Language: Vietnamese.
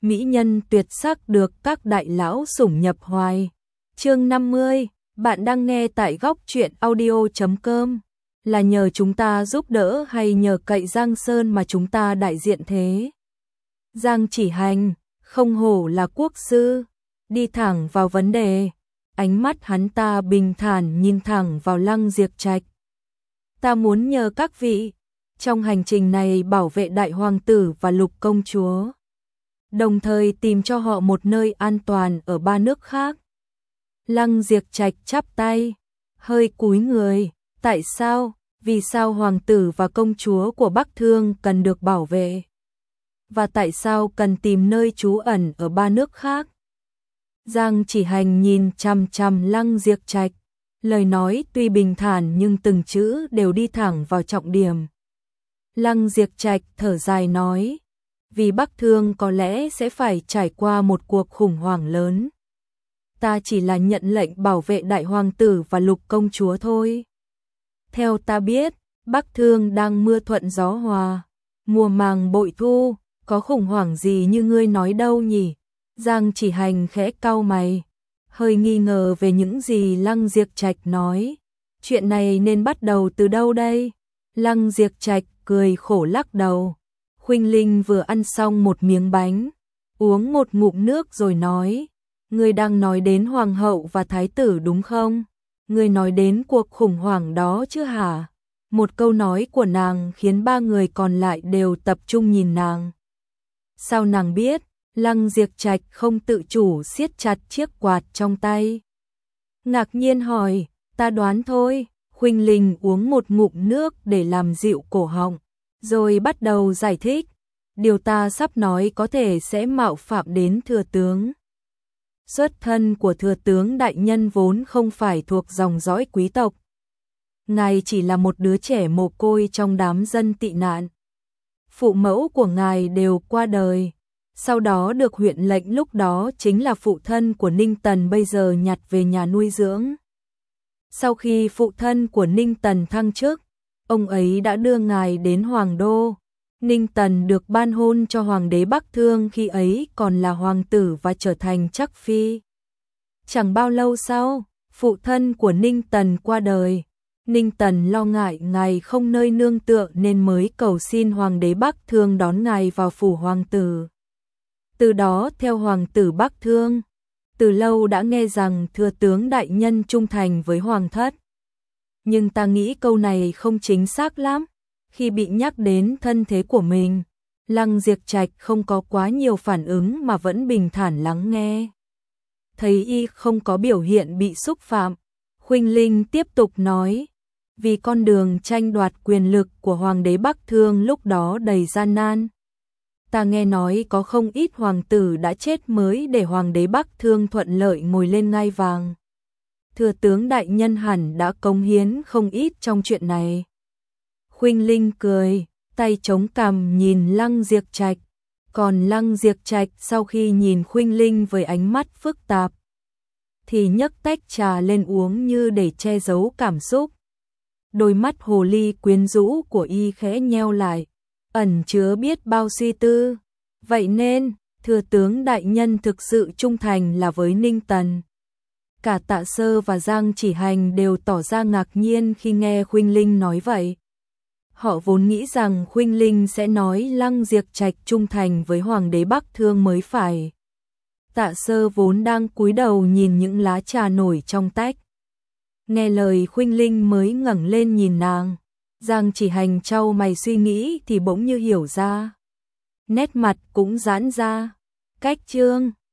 mỹ nhân tuyệt sắc được các đại lão sủng nhập hoài. Chương 50, bạn đang nghe tại góc truyện audio.com. Là nhờ chúng ta giúp đỡ hay nhờ cậy Giang Sơn mà chúng ta đại diện thế? Giang Chỉ Hành, không hổ là quốc sư, đi thẳng vào vấn đề. Ánh mắt hắn ta bình thản nhìn thẳng vào Lăng Diệp Trạch. Ta muốn nhờ các vị, trong hành trình này bảo vệ đại hoàng tử và lục công chúa, đồng thời tìm cho họ một nơi an toàn ở 3 nước khác. Lăng Diệp Trạch chắp tay, hơi cúi người. Tại sao? Vì sao hoàng tử và công chúa của Bắc Thương cần được bảo vệ? Và tại sao cần tìm nơi trú ẩn ở 3 nước khác? Giang Chỉ Hành nhìn chằm chằm Lăng Diệp Trạch, lời nói tuy bình thản nhưng từng chữ đều đi thẳng vào trọng điểm. Lăng Diệp Trạch thở dài nói, vì Bắc Thương có lẽ sẽ phải trải qua một cuộc khủng hoảng lớn. Ta chỉ là nhận lệnh bảo vệ đại hoàng tử và lục công chúa thôi. Theo ta biết, Bắc Thương đang mưa thuận gió hòa, mùa màng bội thu, có khủng hoảng gì như ngươi nói đâu nhỉ? Giang Chỉ Hành khẽ cau mày, hơi nghi ngờ về những gì Lăng Diệp Trạch nói. Chuyện này nên bắt đầu từ đâu đây? Lăng Diệp Trạch cười khổ lắc đầu. Khuynh Linh vừa ăn xong một miếng bánh, uống một ngụm nước rồi nói, ngươi đang nói đến hoàng hậu và thái tử đúng không? Ngươi nói đến cuộc khủng hoảng đó chứ hả? Một câu nói của nàng khiến 3 người còn lại đều tập trung nhìn nàng. Sao nàng biết? Lăng Diệp Trạch không tự chủ siết chặt chiếc quạt trong tay. Ngạc nhiên hỏi, ta đoán thôi. Khuynh Linh uống một ngụm nước để làm dịu cổ họng, rồi bắt đầu giải thích. Điều ta sắp nói có thể sẽ mạo phạm đến thừa tướng. Xuất thân của thừa tướng đại nhân vốn không phải thuộc dòng dõi quý tộc. Ngài chỉ là một đứa trẻ mồ côi trong đám dân tị nạn. Phụ mẫu của ngài đều qua đời. Sau đó được huyện lệnh lúc đó chính là phụ thân của Ninh Tần bây giờ nhặt về nhà nuôi dưỡng. Sau khi phụ thân của Ninh Tần thăng chức, ông ấy đã đưa ngài đến Hoàng Đô. Ninh Tần được ban hôn cho Hoàng đế Bắc Thương khi ấy còn là hoàng tử và trở thành chắc phi. Chẳng bao lâu sau, phụ thân của Ninh Tần qua đời. Ninh Tần lo ngại ngài không nơi nương tựa nên mới cầu xin Hoàng đế Bắc Thương đón ngài vào phủ hoàng tử. Từ đó theo hoàng tử Bắc Thương, từ lâu đã nghe rằng thừa tướng đại nhân trung thành với hoàng thất. Nhưng ta nghĩ câu này không chính xác lắm. Khi bị nhắc đến thân thế của mình, Lăng Diệp Trạch không có quá nhiều phản ứng mà vẫn bình thản lắng nghe. Thấy y không có biểu hiện bị xúc phạm, Khuynh Linh tiếp tục nói, vì con đường tranh đoạt quyền lực của Hoàng đế Bắc Thương lúc đó đầy gian nan. Ta nghe nói có không ít hoàng tử đã chết mới để Hoàng đế Bắc Thương thuận lợi ngồi lên ngai vàng. Thừa tướng đại nhân hẳn đã cống hiến không ít trong chuyện này. Khuynh Linh cười, tay chống cằm nhìn Lăng Diệp Trạch. Còn Lăng Diệp Trạch sau khi nhìn Khuynh Linh với ánh mắt phức tạp, thì nhấc tách trà lên uống như để che giấu cảm xúc. Đôi mắt hồ ly quyến rũ của y khẽ nheo lại, ẩn chứa biết bao suy tư. Vậy nên, thừa tướng đại nhân thực sự trung thành là với Ninh Tần. Cả Tạ Sơ và Giang Chỉ Hành đều tỏ ra ngạc nhiên khi nghe Khuynh Linh nói vậy. Họ vốn nghĩ rằng Khuynh Linh sẽ nói Lăng Diệp Trạch trung thành với Hoàng đế Bắc Thương mới phải. Tạ Sơ vốn đang cúi đầu nhìn những lá trà nổi trong tách. Nghe lời Khuynh Linh mới ngẩng lên nhìn nàng. Giang Chỉ Hành trao mày suy nghĩ thì bỗng như hiểu ra. Nét mặt cũng giãn ra. Cách chương